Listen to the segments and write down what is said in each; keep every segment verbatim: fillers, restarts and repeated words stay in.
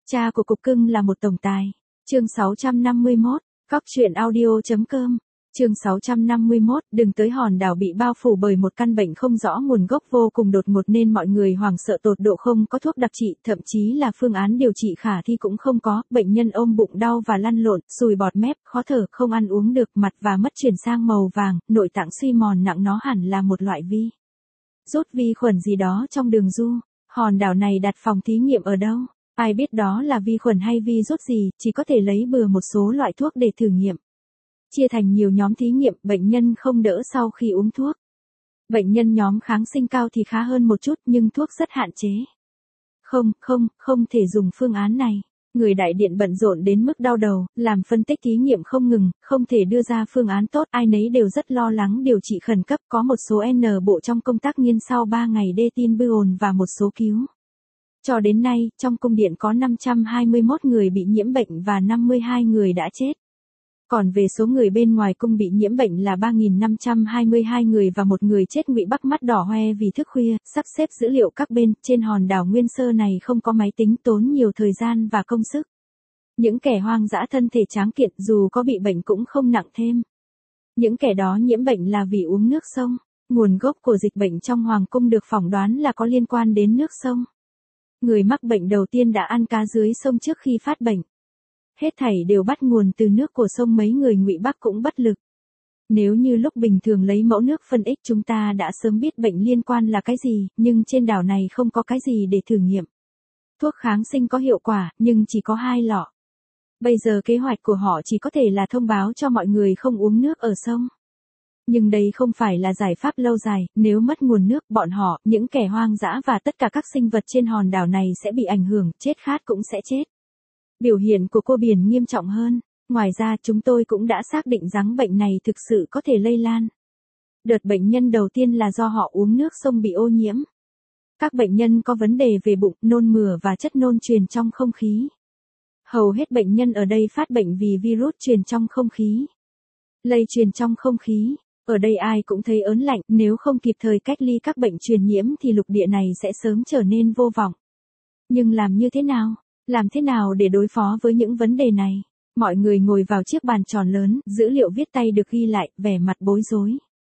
Cha của cục cưng là một tổng tài. Chương sáu trăm năm mươi mốt, Cóc truyện audio chấm com. Chương sáu trăm năm mươi mốt, đừng tới hòn đảo bị bao phủ bởi một căn bệnh không rõ nguồn gốc vô cùng đột ngột nên mọi người hoảng sợ tột độ, không có thuốc đặc trị, thậm chí là phương án điều trị khả thi cũng không có, bệnh nhân ôm bụng đau và lăn lộn, sùi bọt mép, khó thở, không ăn uống được, mặt và mất chuyển sang màu vàng, nội tạng suy mòn nặng, nó hẳn là một loại vi rút vi khuẩn gì đó trong đường du. Hòn đảo này đặt phòng thí nghiệm ở đâu? Ai biết đó là vi khuẩn hay vi rút gì, chỉ có thể lấy bừa một số loại thuốc để thử nghiệm. Chia thành nhiều nhóm thí nghiệm, bệnh nhân không đỡ sau khi uống thuốc. Bệnh nhân nhóm kháng sinh cao thì khá hơn một chút nhưng thuốc rất hạn chế. Không, không, không thể dùng phương án này. Người đại điện bận rộn đến mức đau đầu, làm phân tích thí nghiệm không ngừng, không thể đưa ra phương án tốt, ai nấy đều rất lo lắng điều trị khẩn cấp, có một số N bộ trong công tác nghiên sau ba ngày đê tin bưu ồn và một số cứu. Cho đến nay, trong cung điện có năm trăm hai mươi mốt người bị nhiễm bệnh và năm mươi hai người đã chết. Còn về số người bên ngoài cung bị nhiễm bệnh là ba nghìn năm trăm hai mươi hai người và một người chết ngụy Bắc mắt đỏ hoe vì thức khuya, sắp xếp dữ liệu các bên, trên hòn đảo nguyên sơ này không có máy tính, tốn nhiều thời gian và công sức. Những kẻ hoang dã thân thể tráng kiện dù có bị bệnh cũng không nặng thêm. Những kẻ đó nhiễm bệnh là vì uống nước sông, nguồn gốc của dịch bệnh trong hoàng cung được phỏng đoán là có liên quan đến nước sông. Người mắc bệnh đầu tiên đã ăn cá dưới sông trước khi phát bệnh. Hết thảy đều bắt nguồn từ nước của sông, mấy người ngụy Bắc cũng bất lực. Nếu như lúc bình thường lấy mẫu nước phân tích chúng ta đã sớm biết bệnh liên quan là cái gì, nhưng trên đảo này không có cái gì để thử nghiệm. Thuốc kháng sinh có hiệu quả, nhưng chỉ có hai lọ. Bây giờ kế hoạch của họ chỉ có thể là thông báo cho mọi người không uống nước ở sông. Nhưng đây không phải là giải pháp lâu dài, nếu mất nguồn nước, bọn họ, những kẻ hoang dã và tất cả các sinh vật trên hòn đảo này sẽ bị ảnh hưởng, chết khát cũng sẽ chết. Biểu hiện của cô Biển nghiêm trọng hơn. Ngoài ra chúng tôi cũng đã xác định rằng bệnh này thực sự có thể lây lan. Đợt bệnh nhân đầu tiên là do họ uống nước sông bị ô nhiễm. Các bệnh nhân có vấn đề về bụng, nôn mửa và chất nôn truyền trong không khí. Hầu hết bệnh nhân ở đây phát bệnh vì virus truyền trong không khí. Lây truyền trong không khí. Ở đây ai cũng thấy ớn lạnh, nếu không kịp thời cách ly các bệnh truyền nhiễm thì lục địa này sẽ sớm trở nên vô vọng. Nhưng làm như thế nào? Làm thế nào để đối phó với những vấn đề này? Mọi người ngồi vào chiếc bàn tròn lớn, dữ liệu viết tay được ghi lại, vẻ mặt bối rối.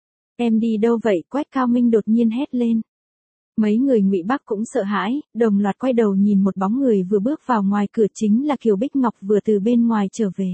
Em đi đâu vậy? Quách Cao Minh đột nhiên hét lên. Mấy người ngụy Bắc cũng sợ hãi, đồng loạt quay đầu nhìn một bóng người vừa bước vào ngoài cửa, chính là Kiều Bích Ngọc vừa từ bên ngoài trở về.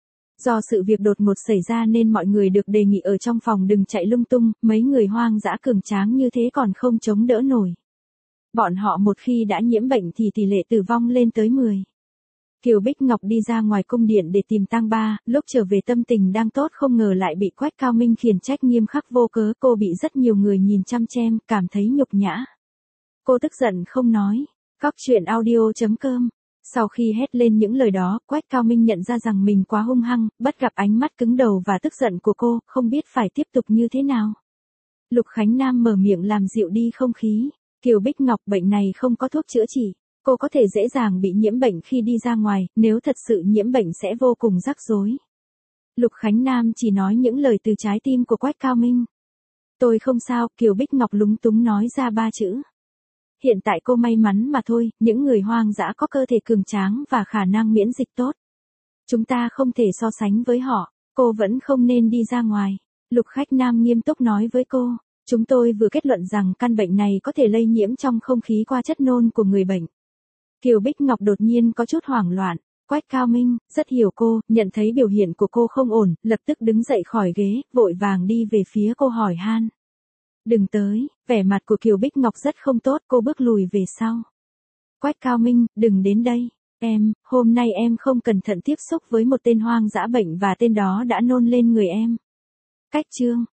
Do sự việc đột ngột xảy ra nên mọi người được đề nghị ở trong phòng đừng chạy lung tung, mấy người hoang dã cường tráng như thế còn không chống đỡ nổi. Bọn họ một khi đã nhiễm bệnh thì tỷ lệ tử vong lên tới mười. Kiều Bích Ngọc đi ra ngoài cung điện để tìm tang ba, lúc trở về tâm tình đang tốt không ngờ lại bị Quách Cao Minh khiển trách nghiêm khắc vô cớ, cô bị rất nhiều người nhìn chăm chém, cảm thấy nhục nhã. Cô tức giận không nói. Cóc truyện audio chấm com. Sau khi hét lên những lời đó, Quách Cao Minh nhận ra rằng mình quá hung hăng, bắt gặp ánh mắt cứng đầu và tức giận của cô, không biết phải tiếp tục như thế nào. Lục Khánh Nam mở miệng làm dịu đi không khí. Kiều Bích Ngọc, bệnh này không có thuốc chữa trị. Cô có thể dễ dàng bị nhiễm bệnh khi đi ra ngoài, nếu thật sự nhiễm bệnh sẽ vô cùng rắc rối. Lục Khánh Nam chỉ nói những lời từ trái tim của Quách Cao Minh. Tôi không sao, Kiều Bích Ngọc lúng túng nói ra ba chữ. Hiện tại cô may mắn mà thôi, những người hoang dã có cơ thể cường tráng và khả năng miễn dịch tốt. Chúng ta không thể so sánh với họ, cô vẫn không nên đi ra ngoài. Lục Khách Nam nghiêm túc nói với cô. Chúng tôi vừa kết luận rằng căn bệnh này có thể lây nhiễm trong không khí qua chất nôn của người bệnh. Kiều Bích Ngọc đột nhiên có chút hoảng loạn. Quách Cao Minh rất hiểu cô, nhận thấy biểu hiện của cô không ổn, lập tức đứng dậy khỏi ghế, vội vàng đi về phía cô hỏi han. Đừng tới, vẻ mặt của Kiều Bích Ngọc rất không tốt, cô bước lùi về sau. Quách Cao Minh, đừng đến đây. Em, hôm nay em không cẩn thận tiếp xúc với một tên hoang dã bệnh và tên đó đã nôn lên người em. Cách chương.